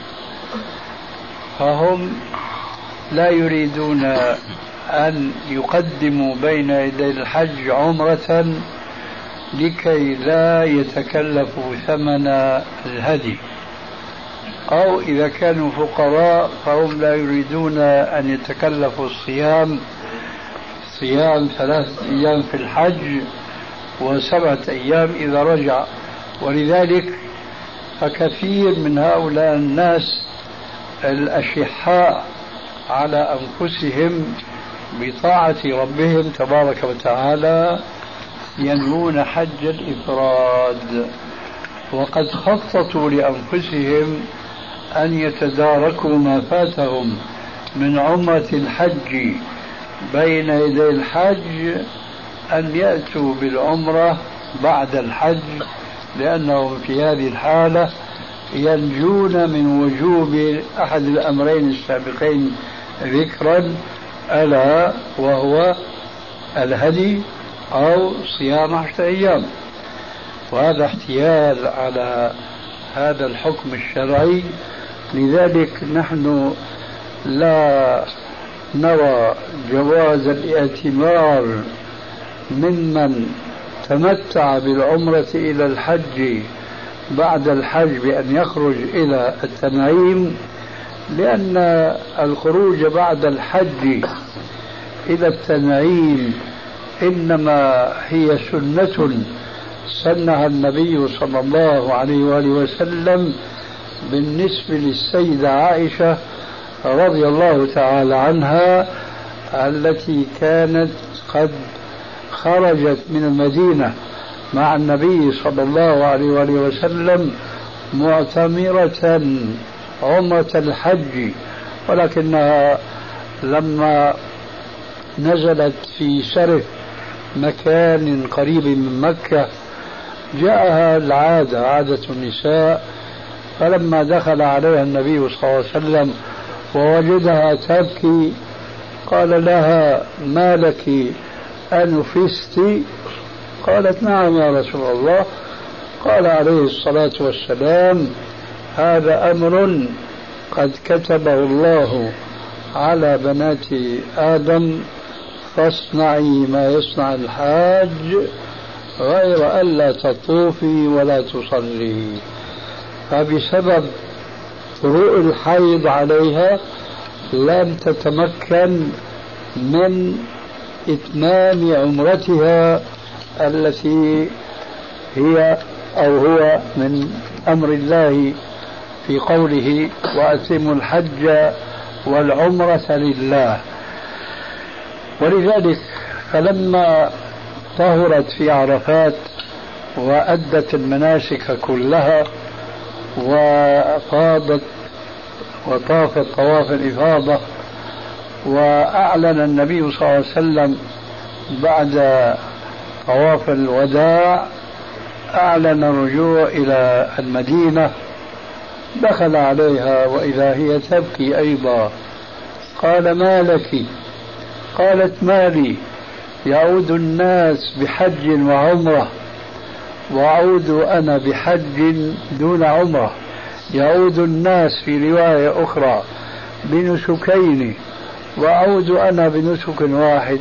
فهم لا يريدون أن يقدموا بين يدي الحج عمرة لكي لا يتكلفوا ثمن الهدي، أو إذا كانوا فقراء فهم لا يريدون أن يتكلفوا صيام 3 أيام في الحج و7 أيام إذا رجع. ولذلك فكثير من هؤلاء الناس الأشحاء على أنفسهم بطاعة ربهم تبارك وتعالى ينوون حج الإفراد، وقد خططوا لأنفسهم أن يتداركوا ما فاتهم من عمرة الحج بين يدي الحج، أن يأتوا بالعمرة بعد الحج، لأنهم في هذه الحالة ينجون من وجوب أحد الأمرين السابقين ذكرا، ألا وهو الهدي أو صيام 10 أيام. وهذا احتيال على هذا الحكم الشرعي. لذلك نحن لا نرى جواز الاعتمار ممن تمتع بالعمرة إلى الحج بعد الحج بأن يخرج إلى التنعيم، لأن الخروج بعد الحج إلى التنعيم إنما هي سنة سنها النبي صلى الله عليه وآله وسلم بالنسبة للسيدة عائشة رضي الله تعالى عنها، التي كانت قد خرجت من المدينة مع النبي صلى الله عليه وآله وسلم معتمرة عمرة الحج، ولكنها لما نزلت في سرف مكان قريب من مكة جاءها العادة، عادة النساء، فلما دخل عليها النبي صلى الله عليه وسلم ووجدها تبكي قال لها: ما لك أنفست؟ قالت: نعم يا رسول الله. قال عليه الصلاة والسلام: هذا أمر قد كتبه الله على بنات آدم، فاصنعي ما يصنع الحاج غير ألا تطوفي ولا تصلي. فبسبب طروء الحيض عليها لم تتمكن من إتمام عمرتها التي هي أو هو من أمر الله في قوله: وأتموا الحج والعمرة لله. ولذلك فلما طهرت في عرفات وأدت المناسك كلها وأفاضت وطافت طواف الإفاضة، وأعلن النبي صلى الله عليه وسلم بعد طواف الوداع أعلن الرجوع إلى المدينة، دخل عليها وإذا هي تبكي أيضا. قال: ما لك؟ قالت: ما لي؟ يعود الناس بحج وعمرة وأعود أنا بحج دون عمرة، يعود الناس في رواية أخرى بنسكين وأعود أنا بنسك واحد.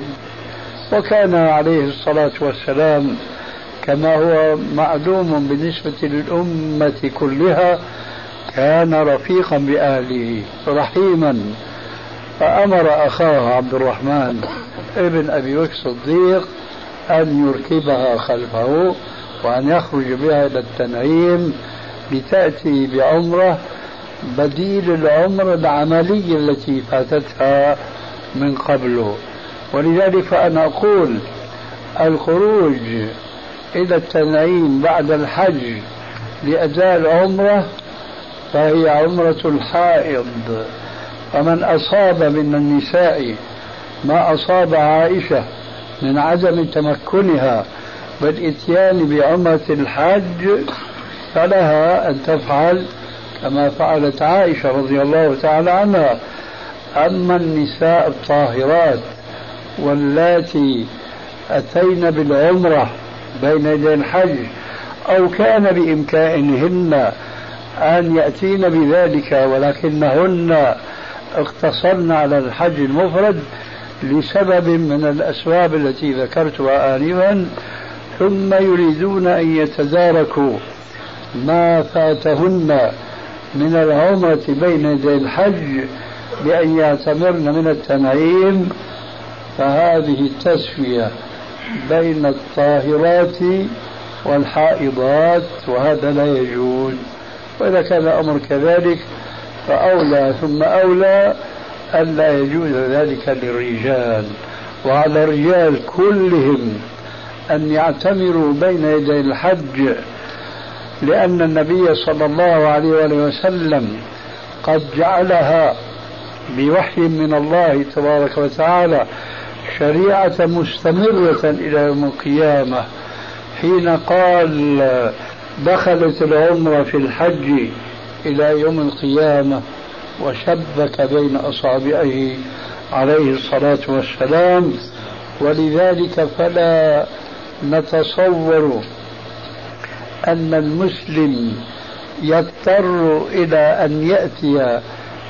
وكان عليه الصلاة والسلام كما هو معلوم بالنسبة للأمة كلها كان رفيقا بأهله رحيما، فأمر أخاه عبد الرحمن ابن أبي بكر الصديق أن يركبها خلفه وأن يخرج بها إلى التنعيم لتأتي بعمرة بديل العمرة العملية التي فاتتها من قبله. ولذلك فأنا أقول: الخروج إلى التنعيم بعد الحج لأداء العمرة فهي عمرة الحائض. ومن أصاب من النساء ما أصاب عائشة من عدم تمكنها بالإتيان بعمرة الحج فلها أن تفعل كما فعلت عائشة رضي الله تعالى عنها. أما النساء الطاهرات واللاتي أتين بالعمرة بين يدي الحج أو كان بإمكانهن أن يأتين بذلك ولكنهن اقتصرن على الحج المفرد لسبب من الأسباب التي ذكرتها آنفا، ثم يريدون أن يتداركوا ما فاتهن من العمرة بين يدي الحج بأن يعتمرن من التنعيم، فهذه التسوية بين الطاهرات والحائضات وهذا لا يجوز. وإذا كان الأمر كذلك فأولى ثم أولى ألا يجوز ذلك للرجال. وعلى الرجال كلهم أن يعتمروا بين يدي الحج، لأن النبي صلى الله عليه وسلم قد جعلها بوحي من الله تبارك وتعالى شريعة مستمرة إلى يوم القيامة، حين قال: دخلت العمرة في الحج إلى يوم القيامة، وشبك بين أصابعه عليه الصلاة والسلام. ولذلك فلا نتصور أن المسلم يضطر إلى أن يأتي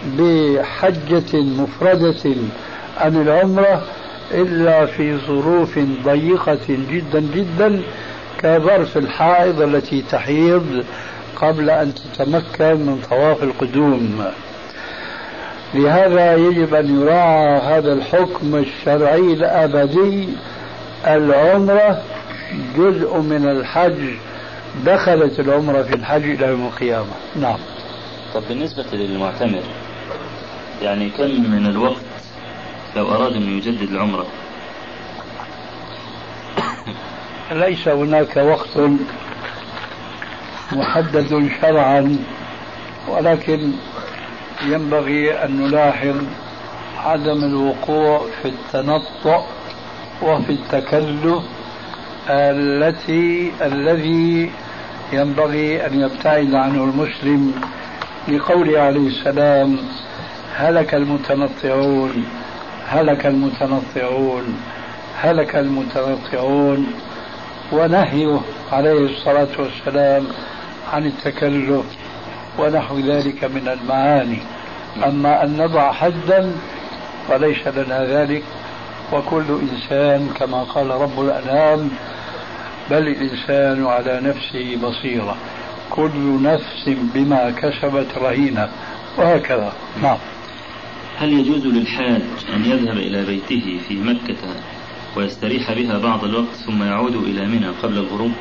بحجة مفردة عن العمرة إلا في ظروف ضيقة جدا جدا كظرف الحائض التي تحيض قبل أن تتمكن من طواف القدوم. لهذا يجب أن يراعى هذا الحكم الشرعي الأبدي: العمرة جزء من الحج، دخلت العمرة في الحج إلى يوم القيامة. نعم. طب بالنسبة للمعتمر يعني كم من الوقت لو أراد أن يجدد العمرة؟ ليس هناك وقت محدد شرعا، ولكن ينبغي أن نلاحظ عدم الوقوع في التنطع وفي التكلف الذي ينبغي أن يبتعد عنه المسلم، لقوله عليه السلام: هلك المتنطعون هلك المتنطعون هلك المتنطعون. ونهيه عليه الصلاة والسلام عن التكلف ونحو ذلك من المعاني. أما أن نضع حدا فليس لنا ذلك، وكل إنسان كما قال رب الأنعام بل الإنسان على نفسه بصيرة، كل نفس بما كسبت رهينة، وهكذا. نعم. هل يجوز للحاج أن يذهب إلى بيته في مكة ويستريح بها بعض الوقت ثم يعود إلى منى قبل الغروب؟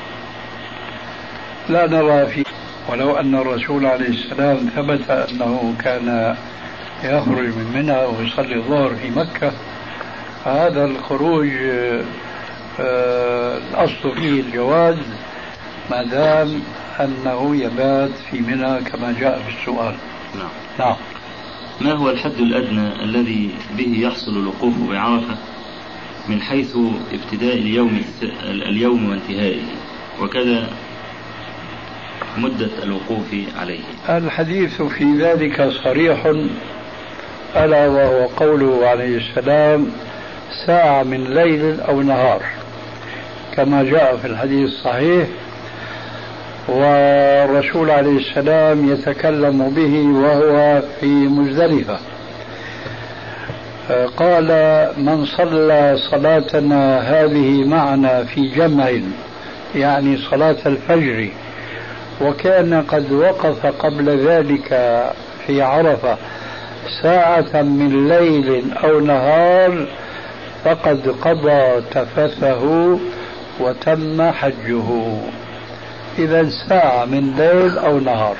لا نرى فيه، ولو أن الرسول عليه السلام ثبت أنه كان يخرج من منى ويصلي الظهر في مكة، فهذا الخروج الأصل فيه الجواز ما دام أنه يبات في منى كما جاء في السؤال. نعم. ما هو الحد الأدنى الذي به يحصل الوقوف بعرفة من حيث ابتداء اليوم وانتهائه، وكذا مدة الوقوف عليه؟ الحديث في ذلك صريح، ألا وهو قوله عليه السلام ساعة من ليل أو نهار كما جاء في الحديث الصحيح. والرسول عليه السلام يتكلم به وهو في مزدلفة، قال من صلى صلاتنا هذه معنا في جمع، يعني صلاة الفجر، وكان قد وقف قبل ذلك في عرفة ساعة من ليل أو نهار فقد قضى تفثه وتم حجه. إذا ساعة من ليل أو نهار.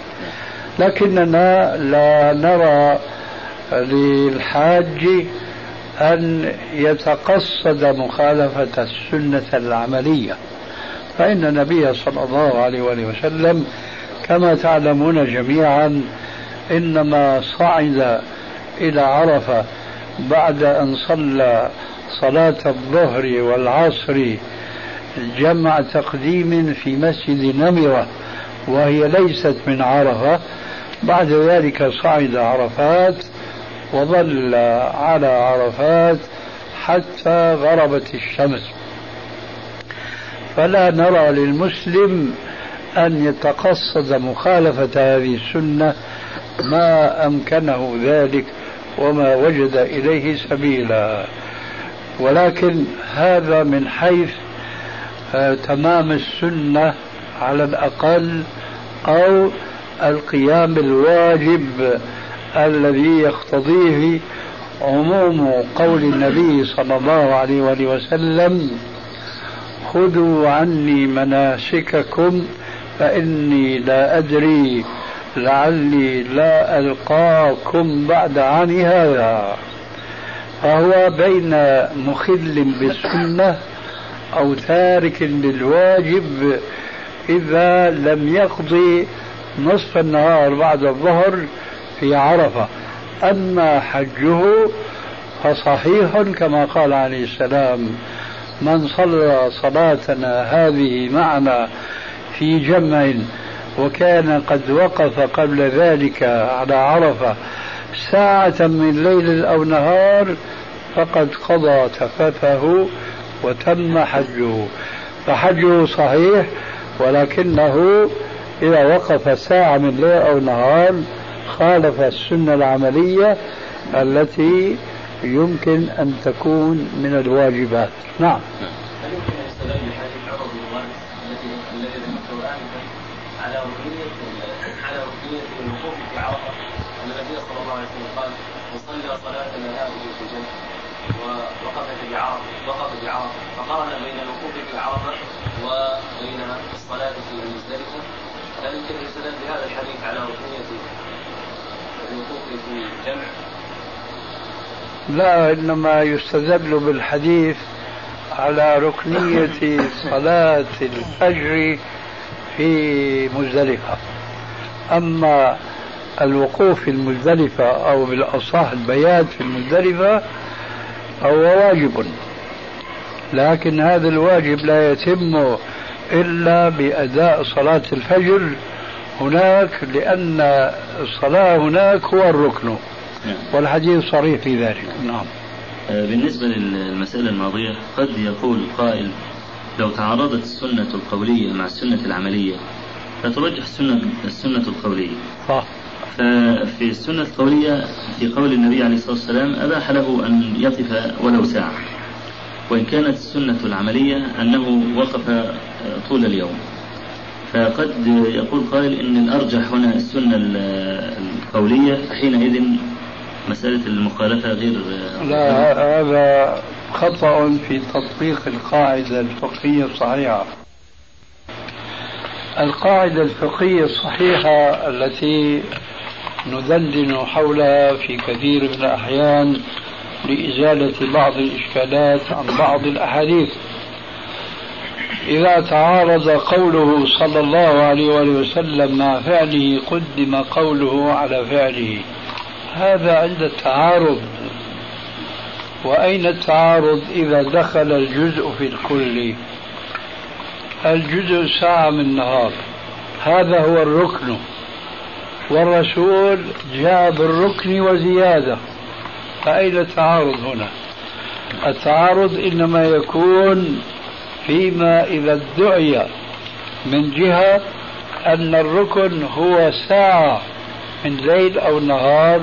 لكننا لا نرى للحاج أن يتقصد مخالفة السنة العملية، فإن النبي صلى الله عليه وسلم كما تعلمون جميعا إنما صعد إلى عرفة بعد أن صلى صلاة الظهر والعصر جمع تقديم في مسجد نمرة وهي ليست من عرفة. بعد ذلك صعد عرفات وظل على عرفات حتى غربت الشمس. فلا نرى للمسلم أن يتقصد مخالفة هذه السنة ما أمكنه ذلك وما وجد إليه سبيلا، ولكن هذا من حيث تمام السنة على الأقل، أو القيام بالواجب الذي يقتضيه عموم قول النبي صلى الله عليه وسلم خذوا عني مناسككم فإني لا أدري لعلي لا ألقاكم بعد عامي هذا. فهو بين مخل بالسنة أو تارك للواجب إذا لم يقضي نصف النهار بعد الظهر في عرفة. أما حجه فصحيح كما قال عليه السلام من صلى صلاتنا هذه معنا في جمع وكان قد وقف قبل ذلك على عرفة ساعة من ليل أو نهار فقد قضى تفثه وتم حجه. فحجه صحيح، ولكنه إذا وقف ساعة من ليل أو نهار خالف السنة العملية التي يمكن أن تكون من الواجبات. نعم. هل يمكن أن يستدل بحديث عمر بن الوارث الذي ذكرته الآن على ركنية الوقوف في عرفة أن النبي صلى الله عليه وسلم قال وصلى صلاتنا هذه في جنة ووقف بعرفة فقارن بين الوقوف في عرفة وبين الصلاة في مزدلفة. هل يمكن أن يستدل بهذا الحديث على ركنية الوقوف في جمع؟ لا، إنما يستدل بالحديث على ركنية صلاة الفجر في مزدلفة. أما الوقوف في المزدلفة أو بالأصح البيات في المزدلفة فهو واجب، لكن هذا الواجب لا يتم إلا بأداء صلاة الفجر هناك، لأن الصلاة هناك هو الركن، والحديث صريح في ذلك. نعم. بالنسبة للمسألة الماضية قد يقول قائل لو تعارضت السنة القولية مع السنة العملية فترجح السنة القولية. صح. ففي السنة القولية في قول النبي عليه الصلاة والسلام أباح له أن يقف ولو ساعة، وإن كانت السنة العملية أنه وقف طول اليوم. فقد يقول قائل إن الأرجح هنا السنة القولية، فحينئذ مسألة المخالفة غير. لا، هذا خطأ في تطبيق القاعدة الفقهية الصحيحة. القاعدة الفقهية الصحيحة التي ندندن حولها في كثير من الأحيان لإزالة بعض الإشكالات عن بعض الأحاديث: إذا تعارض قوله صلى الله عليه وسلم مع فعله قدم قوله على فعله. هذا عند التعارض. وأين التعارض إذا دخل الجزء في الكل؟ الجزء ساعة من النهار، هذا هو الركن، والرسول جاء بالركن وزيادة، فأين التعارض هنا؟ التعارض إنما يكون فيما إذا ادعي من جهة أن الركن هو ساعة من ليل أو نهار،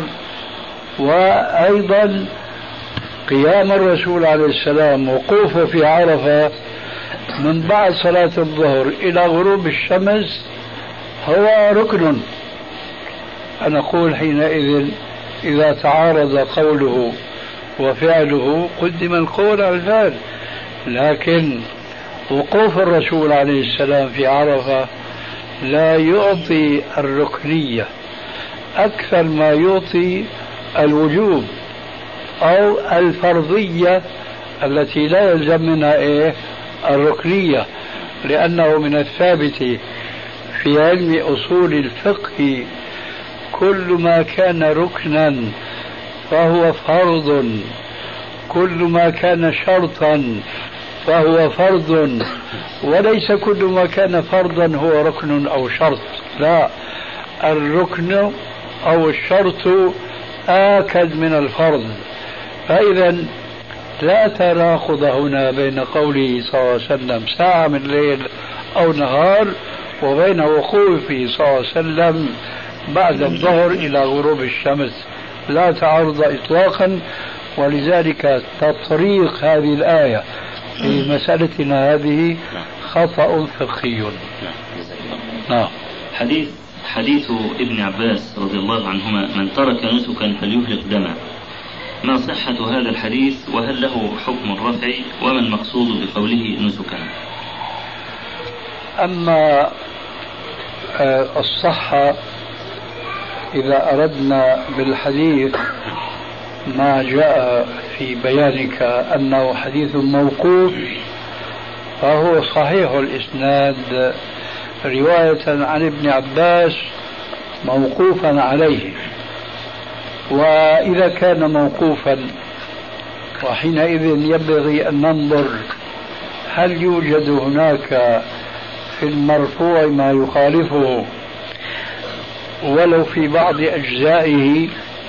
وأيضا قيام الرسول عليه السلام وقوفه في عرفة من بعد صلاة الظهر إلى غروب الشمس هو ركن. فنقول حينئذ إذا تعارض قوله وفعله قدم القول على الفعل. لكن وقوف الرسول عليه السلام في عرفة لا يعطي الركنية أكثر ما يعطي الوجوب أو الفرضية التي لا يلزم منها الركنية، لأنه من الثابت في علم أصول الفقه كل ما كان ركنا فهو فرض، كل ما كان شرطا فهو فرض، وليس كل ما كان فرضا هو ركن أو شرط. لا، الركن أو الشرط آكد من الفرض. فإذا لا تناقض هنا بين قوله صلى الله عليه وسلم ساعة من ليل أو نهار وبين وقوفه صلى الله عليه وسلم بعد الظهر إلى غروب الشمس، لا تعارض إطلاقا. ولذلك تطريق هذه الآية في مسألتنا هذه خطأ فقهي. نعم. حديث ابن عباس رضي الله عنهما: من ترك نسكا فليهلك دما. ما صحة هذا الحديث، وهل له حكم الرفع، وما المقصود بقوله نسكا؟ أما الصحة، إذا أردنا بالحديث ما جاء في بيانك أنه حديث موقوف فهو صحيح الإسناد رواية عن ابن عباس موقوفا عليه. وإذا كان موقوفا وحينئذ ينبغي أن ننظر هل يوجد هناك في المرفوع ما يخالفه ولو في بعض أجزائه،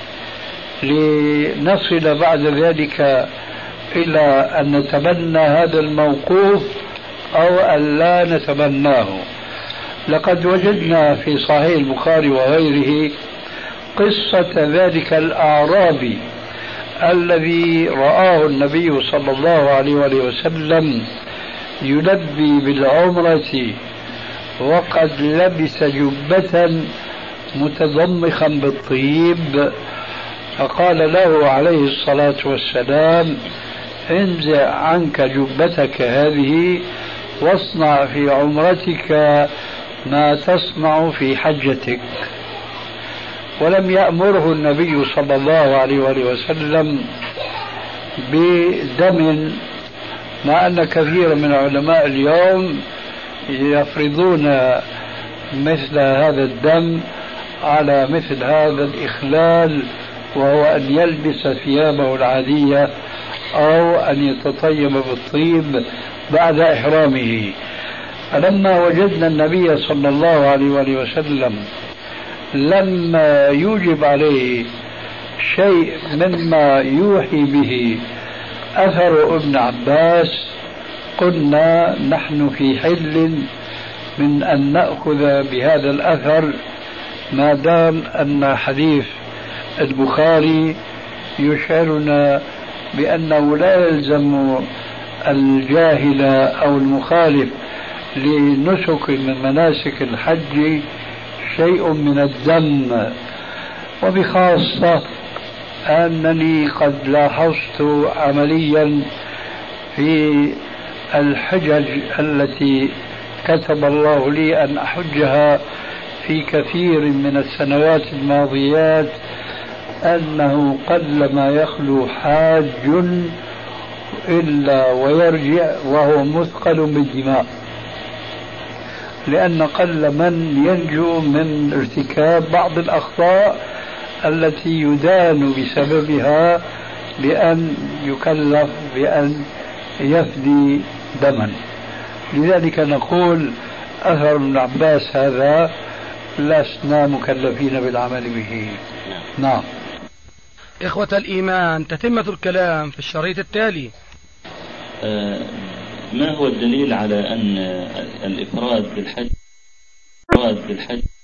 لنصل بعد ذلك إلى أن نتبنى هذا الموقوف أو أن لا نتبناه. لقد وجدنا في صحيح البخاري وغيره قصة ذلك الأعرابي الذي رآه النبي صلى الله عليه وسلم يلبي بالعمرة وقد لبس جبة متضمخا بالطيب، فقال له عليه الصلاة والسلام: انزع عنك جبتك هذه واصنع في عمرتك ما تصنع في حجتك. ولم يأمره النبي صلى الله عليه وسلم بدم، مع أن كثير من علماء اليوم يفرضون مثل هذا الدم على مثل هذا الإخلال، وهو أن يلبس ثيابه العادية أو أن يتطيب بالطيب بعد إحرامه. فلما وجدنا النبي صلى الله عليه وسلم لما يوجب عليه شيء مما يوحي به أثر ابن عباس قلنا نحن في حل من أن نأخذ بهذا الأثر ما دام أن حديث البخاري يشعرنا بأنه لا يلزم الجاهل أو المخالف لنسك من مناسك الحج شيء من الذم، وبخاصة أنني قد لاحظت عمليا في الحجج التي كتب الله لي أن أحجها في كثير من السنوات الماضيات أنه قلما يخلو حاج إلا ويرجع وهو مثقل بالدماء، لأن قل من ينجو من ارتكاب بعض الأخطاء التي يدان بسببها بأن يكلف بأن يفدي دما. لذلك نقول أثر ابن عباس هذا لسنا مكلفين بالعمل به. نعم. إخوة الإيمان، تتمة الكلام في الشريط التالي. ما هو الدليل على أن الإفراد بالحج